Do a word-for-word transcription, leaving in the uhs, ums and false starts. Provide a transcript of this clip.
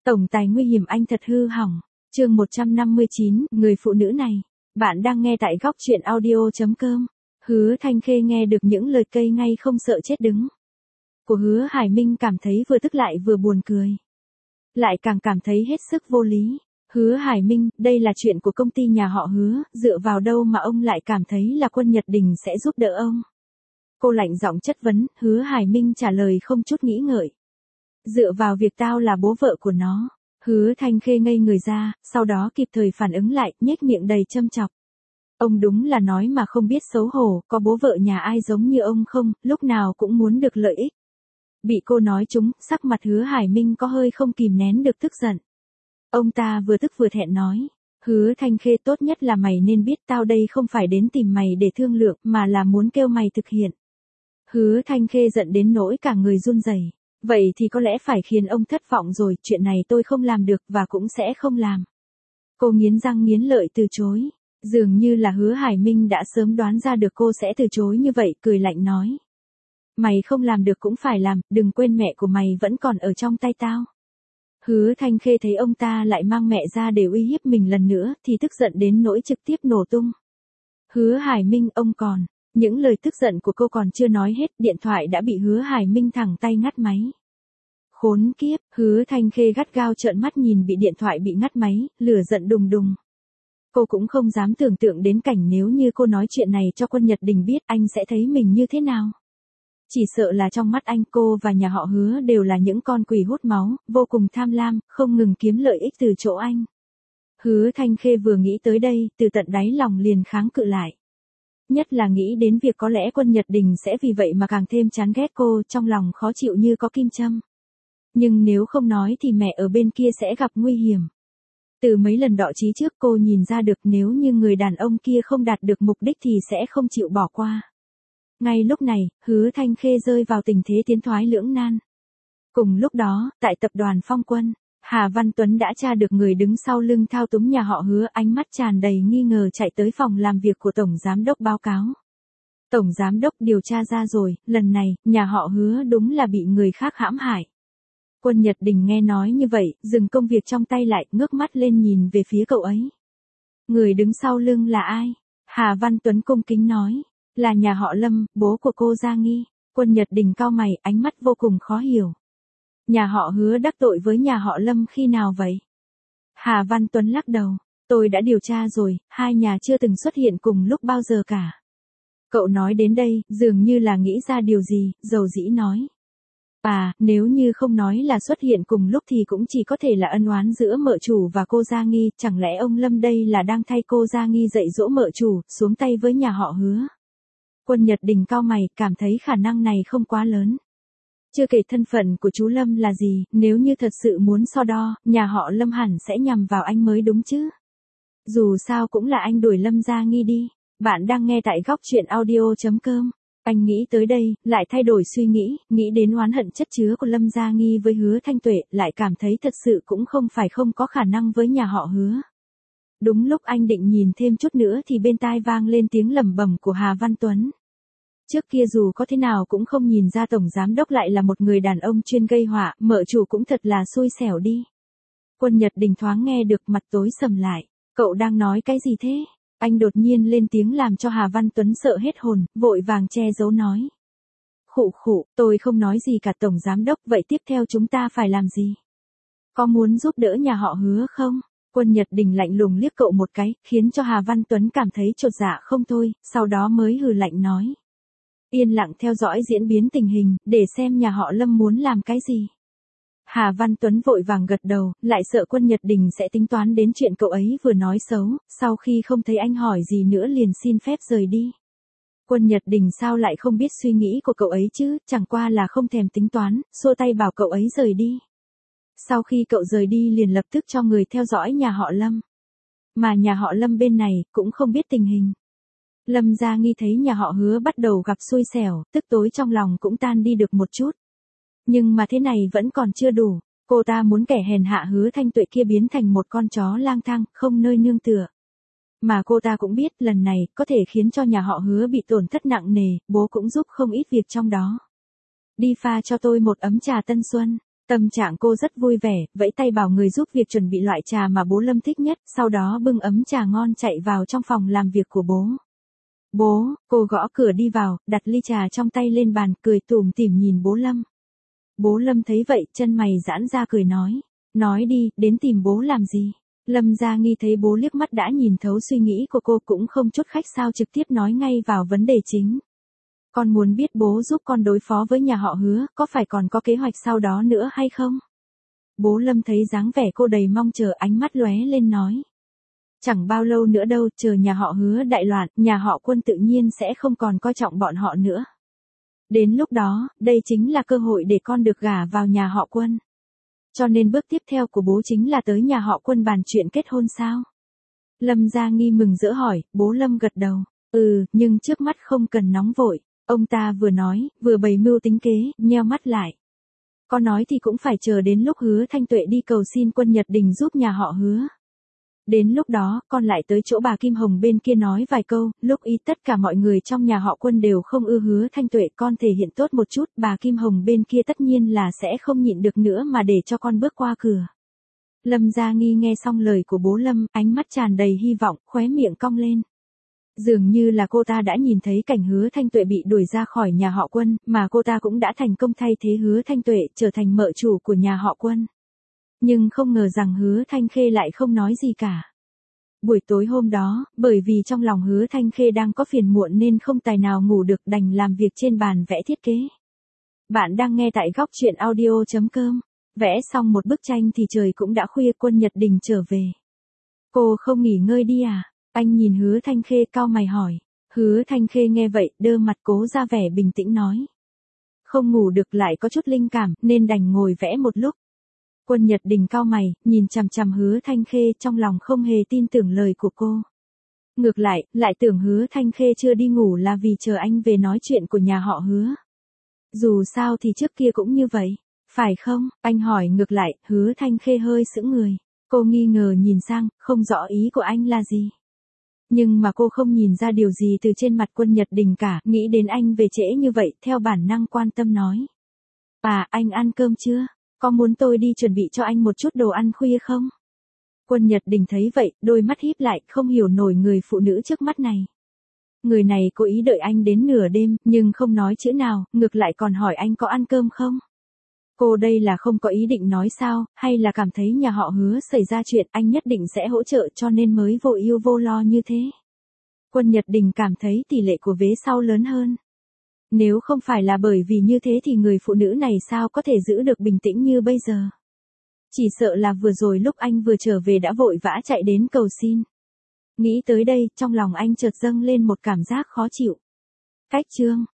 Tổng tài nguy hiểm anh thật hư hỏng. Chương một trăm năm mươi chín, người phụ nữ này. Bạn đang nghe tại góc truyện audio chấm com. Hứa Thanh Khê nghe được những lời cây ngay không sợ chết đứng của Hứa Hải Minh cảm thấy vừa tức lại vừa buồn cười. Lại càng cảm thấy hết sức vô lý. Hứa Hải Minh, đây là chuyện của công ty nhà họ Hứa, dựa vào đâu mà ông lại cảm thấy là Quân Nhật Đình sẽ giúp đỡ ông? Cô lạnh giọng chất vấn. Hứa Hải Minh trả lời không chút nghĩ ngợi. Dựa vào việc tao là bố vợ của nó. Hứa Thanh Khê ngây người ra, sau đó kịp thời phản ứng lại, nhếch miệng đầy châm chọc. Ông đúng là nói mà không biết xấu hổ, có bố vợ nhà ai giống như ông không, lúc nào cũng muốn được lợi ích. Bị cô nói trúng, sắc mặt Hứa Hải Minh có hơi không kìm nén được tức giận. Ông ta vừa tức vừa thẹn nói. Hứa Thanh Khê, tốt nhất là mày nên biết tao đây không phải đến tìm mày để thương lượng mà là muốn kêu mày thực hiện. Hứa Thanh Khê giận đến nỗi cả người run rẩy. Vậy thì có lẽ phải khiến ông thất vọng rồi, chuyện này tôi không làm được và cũng sẽ không làm. Cô nghiến răng nghiến lợi từ chối. Dường như là Hứa Hải Minh đã sớm đoán ra được cô sẽ từ chối như vậy, cười lạnh nói. Mày không làm được cũng phải làm, đừng quên mẹ của mày vẫn còn ở trong tay tao. Hứa Thanh Khê thấy ông ta lại mang mẹ ra để uy hiếp mình lần nữa thì tức giận đến nỗi trực tiếp nổ tung. Hứa Hải Minh, ông còn. Những lời tức giận của cô còn chưa nói hết, điện thoại đã bị Hứa Hải Minh thẳng tay ngắt máy. Khốn kiếp, Hứa Thanh Khê gắt gao trợn mắt nhìn bị điện thoại bị ngắt máy, lửa giận đùng đùng. Cô cũng không dám tưởng tượng đến cảnh nếu như cô nói chuyện này cho Quân Nhật Đình biết anh sẽ thấy mình như thế nào. Chỉ sợ là trong mắt anh cô và nhà họ Hứa đều là những con quỷ hút máu, vô cùng tham lam, không ngừng kiếm lợi ích từ chỗ anh. Hứa Thanh Khê vừa nghĩ tới đây, từ tận đáy lòng liền kháng cự lại. Nhất là nghĩ đến việc có lẽ Quân Nhật Đình sẽ vì vậy mà càng thêm chán ghét cô, trong lòng khó chịu như có kim châm. Nhưng nếu không nói thì mẹ ở bên kia sẽ gặp nguy hiểm. Từ mấy lần đọ trí trước cô nhìn ra được nếu như người đàn ông kia không đạt được mục đích thì sẽ không chịu bỏ qua. Ngay lúc này, Hứa Thanh Khê rơi vào tình thế tiến thoái lưỡng nan. Cùng lúc đó, tại tập đoàn Phong Quân, Hà Văn Tuấn đã tra được người đứng sau lưng thao túng nhà họ Hứa, ánh mắt tràn đầy nghi ngờ chạy tới phòng làm việc của Tổng Giám đốc báo cáo. Tổng Giám đốc, điều tra ra rồi, lần này, nhà họ Hứa đúng là bị người khác hãm hại. Quân Nhật Đình nghe nói như vậy, dừng công việc trong tay lại, ngước mắt lên nhìn về phía cậu ấy. Người đứng sau lưng là ai? Hà Văn Tuấn cung kính nói. Là nhà họ Lâm, bố của cô Gia Nghi. Quân Nhật Đình cau mày, ánh mắt vô cùng khó hiểu. Nhà họ Hứa đắc tội với nhà họ Lâm khi nào vậy? Hà Văn Tuấn lắc đầu. Tôi đã điều tra rồi, hai nhà chưa từng xuất hiện cùng lúc bao giờ cả. Cậu nói đến đây, dường như là nghĩ ra điều gì, dầu dĩ nói. À, nếu như không nói là xuất hiện cùng lúc thì cũng chỉ có thể là ân oán giữa mợ chủ và cô Gia Nghi, chẳng lẽ ông Lâm đây là đang thay cô Gia Nghi dạy dỗ mợ chủ, xuống tay với nhà họ Hứa? Quân Nhật Đình cau mày, cảm thấy khả năng này không quá lớn. Chưa kể thân phận của chú Lâm là gì, nếu như thật sự muốn so đo, nhà họ Lâm hẳn sẽ nhằm vào anh mới đúng chứ. Dù sao cũng là anh đuổi Lâm Gia Nghi đi. Bạn đang nghe tại góc truyện audio chấm com. Anh nghĩ tới đây, lại thay đổi suy nghĩ, nghĩ đến oán hận chất chứa của Lâm Gia Nghi với Hứa Thanh Tuệ, lại cảm thấy thật sự cũng không phải không có khả năng với nhà họ Hứa. Đúng lúc anh định nhìn thêm chút nữa thì bên tai vang lên tiếng lẩm bẩm của Hà Văn Tuấn. Trước kia dù có thế nào cũng không nhìn ra Tổng Giám đốc lại là một người đàn ông chuyên gây họa, mợ chủ cũng thật là xui xẻo đi. Quân Nhật Đình thoáng nghe được mặt tối sầm lại. Cậu đang nói cái gì thế? Anh đột nhiên lên tiếng làm cho Hà Văn Tuấn sợ hết hồn, vội vàng che giấu nói. Khụ khụ, tôi không nói gì cả Tổng Giám đốc, vậy tiếp theo chúng ta phải làm gì? Có muốn giúp đỡ nhà họ Hứa không? Quân Nhật Đình lạnh lùng liếc cậu một cái, khiến cho Hà Văn Tuấn cảm thấy chột dạ không thôi, sau đó mới hừ lạnh nói. Yên lặng theo dõi diễn biến tình hình, để xem nhà họ Lâm muốn làm cái gì. Hà Văn Tuấn vội vàng gật đầu, lại sợ Quân Nhật Đình sẽ tính toán đến chuyện cậu ấy vừa nói xấu, sau khi không thấy anh hỏi gì nữa liền xin phép rời đi. Quân Nhật Đình sao lại không biết suy nghĩ của cậu ấy chứ, chẳng qua là không thèm tính toán, xua tay bảo cậu ấy rời đi. Sau khi cậu rời đi liền lập tức cho người theo dõi nhà họ Lâm. Mà nhà họ Lâm bên này, cũng không biết tình hình. Lâm Gia Nghi thấy nhà họ Hứa bắt đầu gặp xui xẻo, tức tối trong lòng cũng tan đi được một chút. Nhưng mà thế này vẫn còn chưa đủ, cô ta muốn kẻ hèn hạ Hứa Thanh Tuệ kia biến thành một con chó lang thang, không nơi nương tựa. Mà cô ta cũng biết lần này có thể khiến cho nhà họ Hứa bị tổn thất nặng nề, bố cũng giúp không ít việc trong đó. Đi pha cho tôi một ấm trà Tân Xuân. Tâm trạng cô rất vui vẻ, vẫy tay bảo người giúp việc chuẩn bị loại trà mà bố Lâm thích nhất, sau đó bưng ấm trà ngon chạy vào trong phòng làm việc của bố. Bố, cô gõ cửa đi vào, đặt ly trà trong tay lên bàn, cười tủm tỉm nhìn bố Lâm. Bố Lâm thấy vậy, chân mày giãn ra cười nói. Nói đi, đến tìm bố làm gì? Lâm Gia Nghi thấy bố liếc mắt đã nhìn thấu suy nghĩ của cô cũng không chút khách sáo trực tiếp nói ngay vào vấn đề chính. Con muốn biết bố giúp con đối phó với nhà họ Hứa, có phải còn có kế hoạch sau đó nữa hay không? Bố Lâm thấy dáng vẻ cô đầy mong chờ, ánh mắt lóe lên nói. Chẳng bao lâu nữa đâu, chờ nhà họ Hứa đại loạn, nhà họ Quân tự nhiên sẽ không còn coi trọng bọn họ nữa. Đến lúc đó, đây chính là cơ hội để con được gả vào nhà họ Quân. Cho nên bước tiếp theo của bố chính là tới nhà họ Quân bàn chuyện kết hôn sao? Lâm Gia Nghi mừng rỡ hỏi, bố Lâm gật đầu. Ừ, nhưng trước mắt không cần nóng vội. Ông ta vừa nói, vừa bày mưu tính kế, nheo mắt lại. Con nói thì cũng phải chờ đến lúc Hứa Thanh Tuệ đi cầu xin Quân Nhật Đình giúp nhà họ Hứa. Đến lúc đó, con lại tới chỗ bà Kim Hồng bên kia nói vài câu, lúc ý tất cả mọi người trong nhà họ Quân đều không ưa Hứa Thanh Tuệ, con thể hiện tốt một chút, bà Kim Hồng bên kia tất nhiên là sẽ không nhịn được nữa mà để cho con bước qua cửa. Lâm Gia Nghi nghe xong lời của bố Lâm, ánh mắt tràn đầy hy vọng, khóe miệng cong lên. Dường như là cô ta đã nhìn thấy cảnh Hứa Thanh Tuệ bị đuổi ra khỏi nhà họ Quân, mà cô ta cũng đã thành công thay thế Hứa Thanh Tuệ trở thành mợ chủ của nhà họ Quân. Nhưng không ngờ rằng Hứa Thanh Khê lại không nói gì cả. Buổi tối hôm đó, bởi vì trong lòng Hứa Thanh Khê đang có phiền muộn nên không tài nào ngủ được, đành làm việc trên bàn vẽ thiết kế. Bạn đang nghe tại góc truyện audio chấm com. Vẽ xong một bức tranh thì trời cũng đã khuya, Quân Nhật Đình trở về. Cô không nghỉ ngơi đi à? Anh nhìn Hứa Thanh Khê cau mày hỏi. Hứa Thanh Khê nghe vậy, đơ mặt cố ra vẻ bình tĩnh nói. Không ngủ được, lại có chút linh cảm, nên đành ngồi vẽ một lúc. Quân Nhật Đình cau mày, nhìn chằm chằm Hứa Thanh Khê, trong lòng không hề tin tưởng lời của cô. Ngược lại, lại tưởng Hứa Thanh Khê chưa đi ngủ là vì chờ anh về nói chuyện của nhà họ Hứa. Dù sao thì trước kia cũng như vậy, phải không? Anh hỏi ngược lại. Hứa Thanh Khê hơi sững người. Cô nghi ngờ nhìn sang, không rõ ý của anh là gì. Nhưng mà cô không nhìn ra điều gì từ trên mặt Quân Nhật Đình cả, nghĩ đến anh về trễ như vậy, theo bản năng quan tâm nói. À, anh ăn cơm chưa? Có muốn tôi đi chuẩn bị cho anh một chút đồ ăn khuya không? Quân Nhật Đình thấy vậy, đôi mắt híp lại, không hiểu nổi người phụ nữ trước mắt này. Người này cố ý đợi anh đến nửa đêm, nhưng không nói chữ nào, ngược lại còn hỏi anh có ăn cơm không? Cô đây là không có ý định nói sao, hay là cảm thấy nhà họ Hứa xảy ra chuyện anh nhất định sẽ hỗ trợ cho nên mới vô ưu vô lo như thế? Quân Nhật Đình cảm thấy tỷ lệ của vế sau lớn hơn. Nếu không phải là bởi vì như thế thì người phụ nữ này sao có thể giữ được bình tĩnh như bây giờ? Chỉ sợ là vừa rồi lúc anh vừa trở về đã vội vã chạy đến cầu xin. Nghĩ tới đây, trong lòng anh chợt dâng lên một cảm giác khó chịu. Cách chương